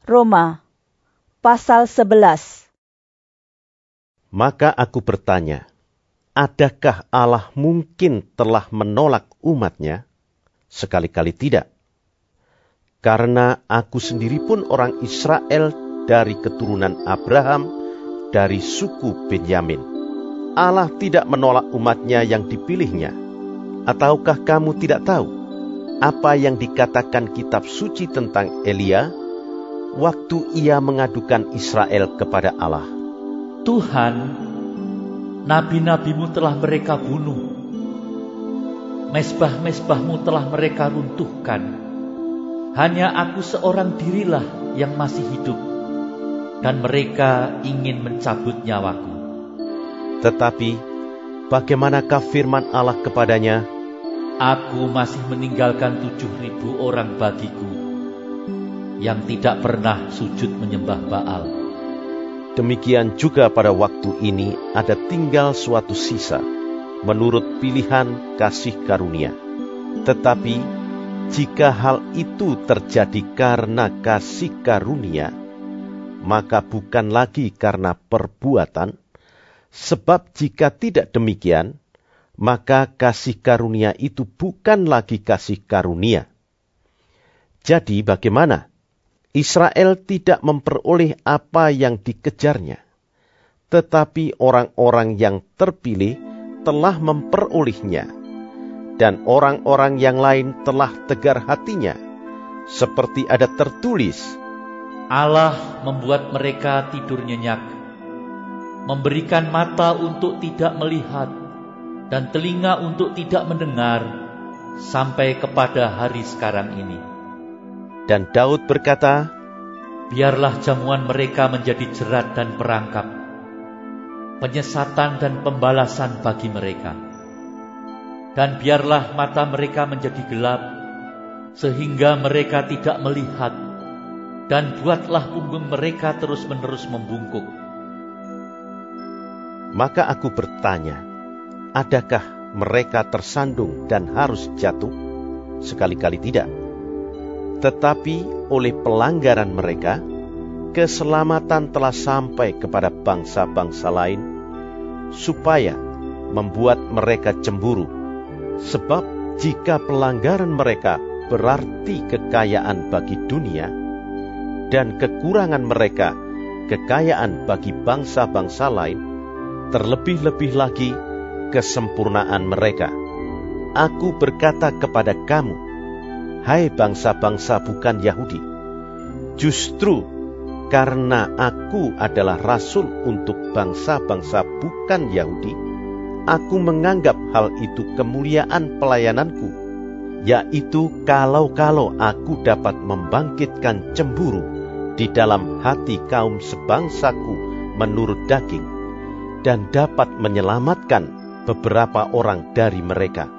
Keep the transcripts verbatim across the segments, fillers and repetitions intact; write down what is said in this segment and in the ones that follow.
Roma, pasal sebelas. Maka aku bertanya, adakah Allah mungkin telah menolak umatnya? Sekali-kali tidak. Karena aku sendiri pun orang Israel dari keturunan Abraham, dari suku Benyamin. Allah tidak menolak umatnya yang dipilihnya. Ataukah kamu tidak tahu apa yang dikatakan kitab suci tentang Elia waktu ia mengadukan Israel kepada Allah? Tuhan, nabi-nabimu telah mereka bunuh. Mezbah-mezbahmu telah mereka runtuhkan. Hanya aku seorang dirilah yang masih hidup, dan mereka ingin mencabut nyawaku. Tetapi, bagaimanakah firman Allah kepadanya? Aku masih meninggalkan tujuh ribu orang bagiku, yang tidak pernah sujud menyembah Baal. Demikian juga pada waktu ini ada tinggal suatu sisa, menurut pilihan kasih karunia. Tetapi, jika hal itu terjadi karena kasih karunia, maka bukan lagi karena perbuatan, sebab jika tidak demikian, maka kasih karunia itu bukan lagi kasih karunia. Jadi bagaimana? Israel tidak memperoleh apa yang dikejarnya, tetapi orang-orang yang terpilih telah memperolehnya, dan orang-orang yang lain telah tegar hatinya, seperti ada tertulis, Allah membuat mereka tidur nyenyak, memberikan mata untuk tidak melihat, dan telinga untuk tidak mendengar, sampai kepada hari sekarang ini. Dan Daud berkata, biarlah jamuan mereka menjadi jerat dan perangkap, penyesatan dan pembalasan bagi mereka. Dan biarlah mata mereka menjadi gelap, sehingga mereka tidak melihat, dan buatlah punggung mereka terus-menerus membungkuk. Maka aku bertanya, adakah mereka tersandung dan harus jatuh? Sekali-kali tidak. Tetapi oleh pelanggaran mereka, keselamatan telah sampai kepada bangsa-bangsa lain, supaya membuat mereka cemburu. Sebab jika pelanggaran mereka berarti kekayaan bagi dunia, dan kekurangan mereka kekayaan bagi bangsa-bangsa lain, terlebih-lebih lagi kesempurnaan mereka. Aku berkata kepada kamu, hai bangsa-bangsa bukan Yahudi, justru karena aku adalah rasul untuk bangsa-bangsa bukan Yahudi, aku menganggap hal itu kemuliaan pelayananku, yaitu kalau-kalau aku dapat membangkitkan cemburu di dalam hati kaum sebangsaku menurut daging, dan dapat menyelamatkan beberapa orang dari mereka.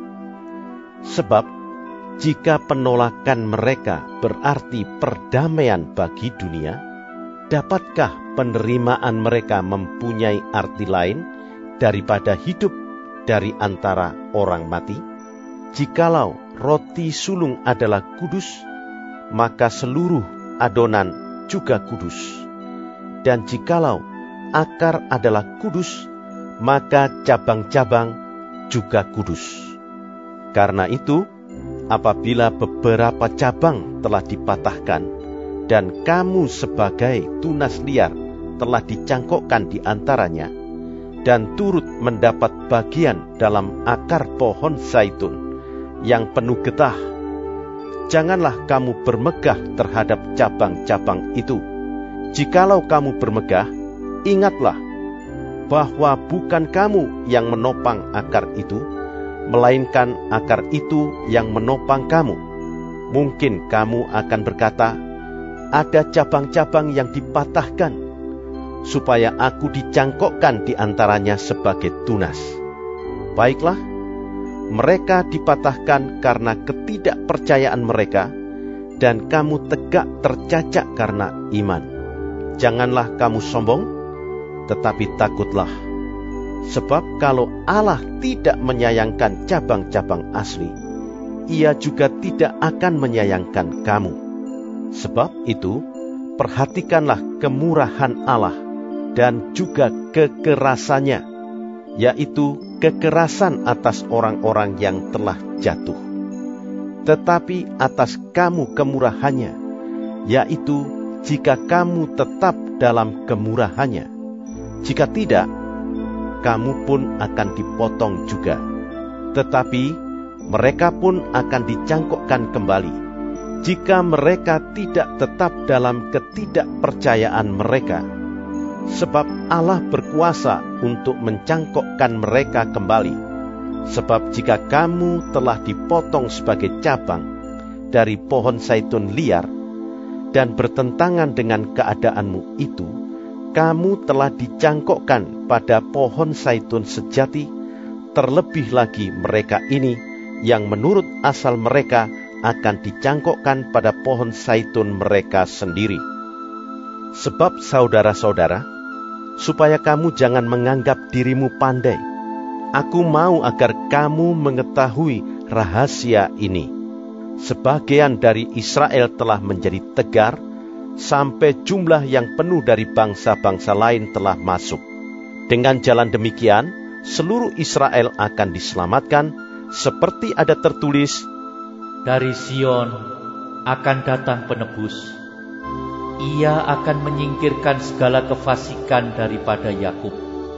Sebab jika penolakan mereka berarti perdamaian bagi dunia, dapatkah penerimaan mereka mempunyai arti lain daripada hidup dari antara orang mati? Jikalau roti sulung adalah kudus, maka seluruh adonan juga kudus. Dan jikalau akar adalah kudus, maka cabang-cabang juga kudus. Karena itu, apabila beberapa cabang telah dipatahkan, dan kamu sebagai tunas liar telah dicangkokkan di antaranya, dan turut mendapat bagian dalam akar pohon zaitun yang penuh getah, janganlah kamu bermegah terhadap cabang-cabang itu. Jikalau kamu bermegah, ingatlah bahwa bukan kamu yang menopang akar itu, melainkan akar itu yang menopang kamu. Mungkin kamu akan berkata, ada cabang-cabang yang dipatahkan, supaya aku dicangkokkan di antaranya sebagai tunas. Baiklah, mereka dipatahkan karena ketidakpercayaan mereka, dan kamu tegak tercacak karena iman. Janganlah kamu sombong, tetapi takutlah. Sebab kalau Allah tidak menyayangkan cabang-cabang asli, Ia juga tidak akan menyayangkan kamu. Sebab itu, perhatikanlah kemurahan Allah dan juga kekerasannya, yaitu kekerasan atas orang-orang yang telah jatuh. Tetapi atas kamu kemurahannya, yaitu jika kamu tetap dalam kemurahannya. Jika tidak, kamu pun akan dipotong juga. Tetapi mereka pun akan dicangkokkan kembali, jika mereka tidak tetap dalam ketidakpercayaan mereka. Sebab Allah berkuasa untuk mencangkokkan mereka kembali. Sebab jika kamu telah dipotong sebagai cabang dari pohon zaitun liar, dan bertentangan dengan keadaanmu itu, kamu telah dicangkokkan pada pohon zaitun sejati. Terlebih lagi mereka ini, yang menurut asal mereka akan dicangkokkan pada pohon zaitun mereka sendiri. Sebab saudara-saudara, supaya kamu jangan menganggap dirimu pandai, aku mau agar kamu mengetahui rahasia ini. Sebagian dari Israel telah menjadi tegar, sampai jumlah yang penuh dari bangsa-bangsa lain telah masuk. Dengan jalan demikian, seluruh Israel akan diselamatkan, seperti ada tertulis, dari Sion akan datang penebus. Ia akan menyingkirkan segala kefasikan daripada Yakub.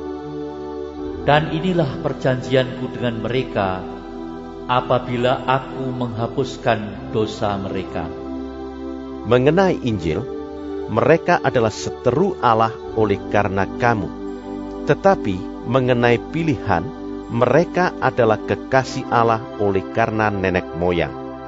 Dan inilah perjanjianku dengan mereka, apabila aku menghapuskan dosa mereka. Mengenai Injil, mereka adalah seteru Allah oleh karena kamu. Tetapi mengenai pilihan, mereka adalah kekasih Allah oleh karena nenek moyang.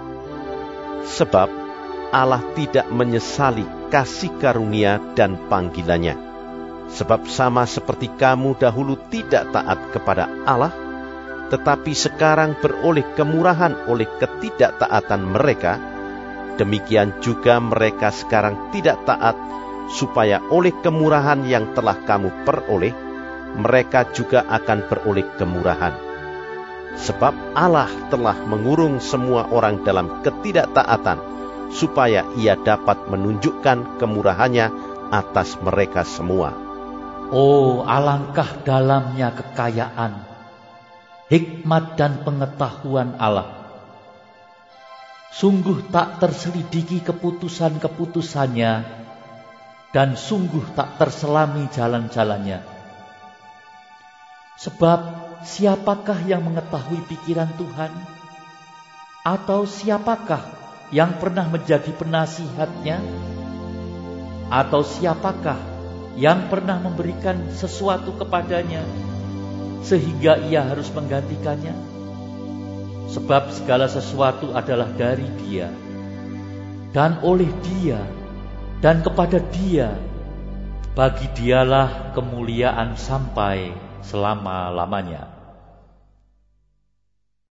Sebab Allah tidak menyesali kasih karunia dan panggilannya. Sebab sama seperti kamu dahulu tidak taat kepada Allah, tetapi sekarang beroleh kemurahan oleh ketidaktaatan mereka, demikian juga mereka sekarang tidak taat, supaya oleh kemurahan yang telah kamu peroleh, mereka juga akan beroleh kemurahan. Sebab Allah telah mengurung semua orang dalam ketidaktaatan, supaya ia dapat menunjukkan kemurahannya atas mereka semua. Oh, alangkah dalamnya kekayaan, hikmat dan pengetahuan Allah. Sungguh tak terselidiki keputusan-keputusannya, dan sungguh tak terselami jalan-jalannya. Sebab siapakah yang mengetahui pikiran Tuhan? Atau siapakah yang pernah menjadi penasihatnya? Atau siapakah yang pernah memberikan sesuatu kepadanya, sehingga ia harus menggantikannya? Sebab segala sesuatu adalah dari Dia, dan oleh Dia, dan kepada Dia. Bagi Dialah kemuliaan sampai selama-lamanya.